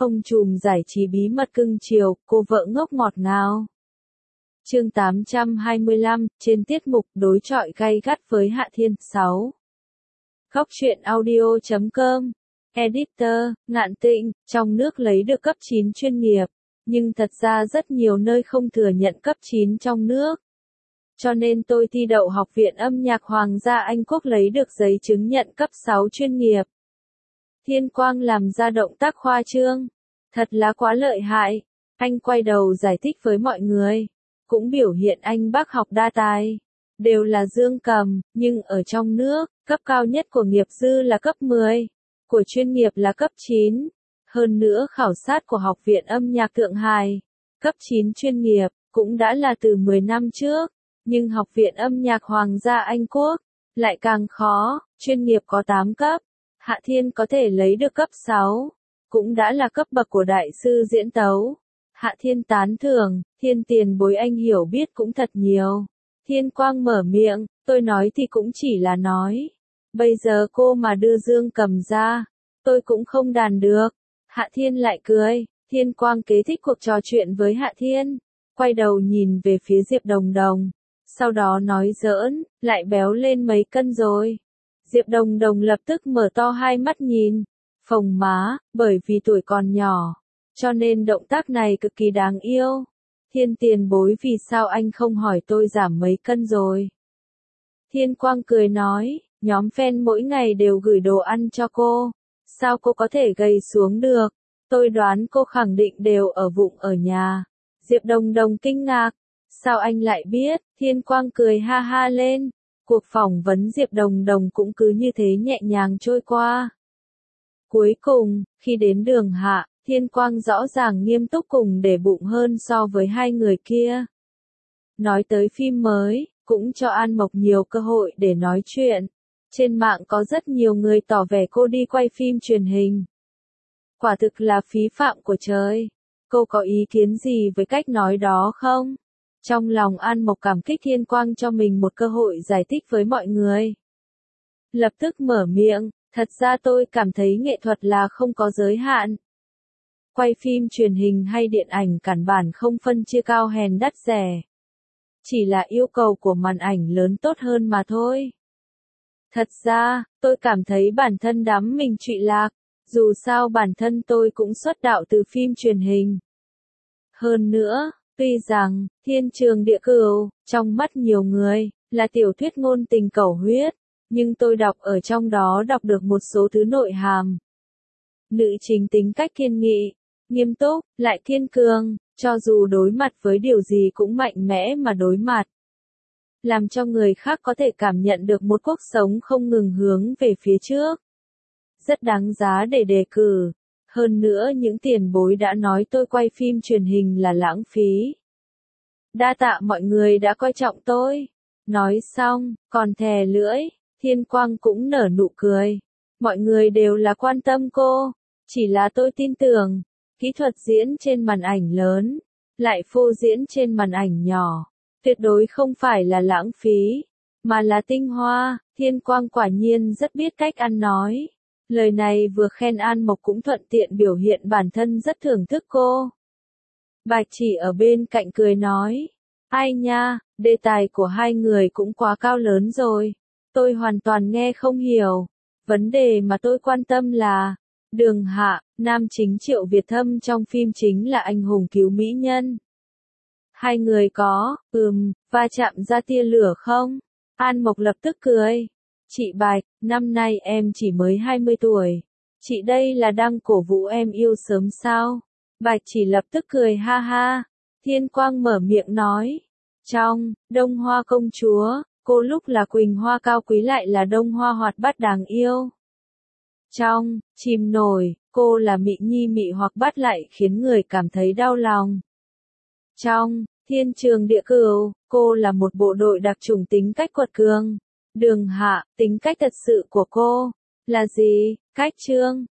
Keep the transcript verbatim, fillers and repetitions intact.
Ông trùm giải trí bí mật cưng chiều, cô vợ ngốc ngọt ngào. Chương tám trăm hai mươi lăm, trên tiết mục đối chọi gay gắt với Hạ Thiên. sáu. Góc truyện audio chấm com. Editor, Ngạn Tịnh, trong nước lấy được cấp chín chuyên nghiệp, nhưng thật ra rất nhiều nơi không thừa nhận cấp chín trong nước. Cho nên tôi thi đậu Học viện Âm nhạc Hoàng gia Anh Quốc lấy được giấy chứng nhận cấp sáu chuyên nghiệp. Thiên Quang làm ra động tác khoa trương. Thật là quá lợi hại. Anh quay đầu giải thích với mọi người. Cũng biểu hiện anh bác học đa tài. Đều là dương cầm, nhưng ở trong nước, cấp cao nhất của nghiệp dư là cấp mười. Của chuyên nghiệp là cấp chín. Hơn nữa khảo sát của Học viện Âm nhạc Thượng Hải. Cấp chín chuyên nghiệp, cũng đã là từ mười năm trước. Nhưng Học viện Âm nhạc Hoàng gia Anh Quốc, lại càng khó, chuyên nghiệp có tám cấp. Hạ Thiên có thể lấy được cấp sáu, cũng đã là cấp bậc của đại sư diễn tấu. Hạ Thiên tán thưởng, Thiên tiền bối anh hiểu biết cũng thật nhiều. Thiên Quang mở miệng, tôi nói thì cũng chỉ là nói. Bây giờ cô mà đưa dương cầm ra, tôi cũng không đàn được. Hạ Thiên lại cười, Thiên Quang kế thích cuộc trò chuyện với Hạ Thiên. Quay đầu nhìn về phía Diệp Đồng Đồng. Sau đó nói giỡn, lại béo lên mấy cân rồi. Diệp Đồng Đồng lập tức mở to hai mắt nhìn, phồng má, bởi vì tuổi còn nhỏ, cho nên động tác này cực kỳ đáng yêu. Thiên tiền bối vì sao anh không hỏi tôi giảm mấy cân rồi? Thiên Quang cười nói, nhóm fan mỗi ngày đều gửi đồ ăn cho cô, sao cô có thể gầy xuống được? Tôi đoán cô khẳng định đều ở vụng ở nhà. Diệp Đồng Đồng kinh ngạc, sao anh lại biết? Thiên Quang cười ha ha lên. Cuộc phỏng vấn Diệp Đồng Đồng cũng cứ như thế nhẹ nhàng trôi qua. Cuối cùng, khi đến đường Hạ, Thiên Quang rõ ràng nghiêm túc cùng để bụng hơn so với hai người kia. Nói tới phim mới, cũng cho An Mộc nhiều cơ hội để nói chuyện. Trên mạng có rất nhiều người tỏ vẻ cô đi quay phim truyền hình. Quả thực là phí phạm của trời. Cô có ý kiến gì với cách nói đó không? Trong lòng An Mộc cảm kích Thiên Quang cho mình một cơ hội giải thích với mọi người. Lập tức mở miệng, thật ra tôi cảm thấy nghệ thuật là không có giới hạn. Quay phim truyền hình hay điện ảnh căn bản không phân chia cao hèn đắt rẻ. Chỉ là yêu cầu của màn ảnh lớn tốt hơn mà thôi. Thật ra, tôi cảm thấy bản thân đắm mình trụy lạc, dù sao bản thân tôi cũng xuất đạo từ phim truyền hình. Hơn nữa, tuy rằng, Thiên Trường Địa Cửu, trong mắt nhiều người, là tiểu thuyết ngôn tình cẩu huyết, nhưng tôi đọc ở trong đó đọc được một số thứ nội hàm. Nữ chính tính cách kiên nghị, nghiêm túc, lại kiên cường, cho dù đối mặt với điều gì cũng mạnh mẽ mà đối mặt. Làm cho người khác có thể cảm nhận được một cuộc sống không ngừng hướng về phía trước. Rất đáng giá để đề cử. Hơn nữa những tiền bối đã nói tôi quay phim truyền hình là lãng phí. Đa tạ mọi người đã coi trọng tôi. Nói xong, còn thè lưỡi, Thiên Quang cũng nở nụ cười. Mọi người đều là quan tâm cô. Chỉ là tôi tin tưởng, kỹ thuật diễn trên màn ảnh lớn, lại phô diễn trên màn ảnh nhỏ, tuyệt đối không phải là lãng phí, mà là tinh hoa. Thiên Quang quả nhiên rất biết cách ăn nói. Lời này vừa khen An Mộc cũng thuận tiện biểu hiện bản thân rất thưởng thức cô. Bạch Chỉ ở bên cạnh cười nói, ai nha, đề tài của hai người cũng quá cao lớn rồi. Tôi hoàn toàn nghe không hiểu. Vấn đề mà tôi quan tâm là, Đường Hạ, nam chính Triệu Việt Thâm trong phim chính là anh hùng cứu mỹ nhân. Hai người có, ừm, va chạm ra tia lửa không? An Mộc lập tức cười. Chị Bạch, năm nay em chỉ mới hai mươi tuổi. Chị đây là đang cổ vũ em yêu sớm sao? Bạch Chỉ lập tức cười ha ha. Thiên Quang mở miệng nói. Trong, Đông Hoa công chúa, cô lúc là Quỳnh Hoa cao quý lại là Đông Hoa hoạt bát đáng yêu. Trong, Chìm Nổi, cô là Mị Nhi mị hoặc bắt lại khiến người cảm thấy đau lòng. Trong, Thiên Trường Địa Cửu, cô là một bộ đội đặc chủng tính cách quật cường. Đường Hạ, tính cách thật sự của cô là gì? Cách trương,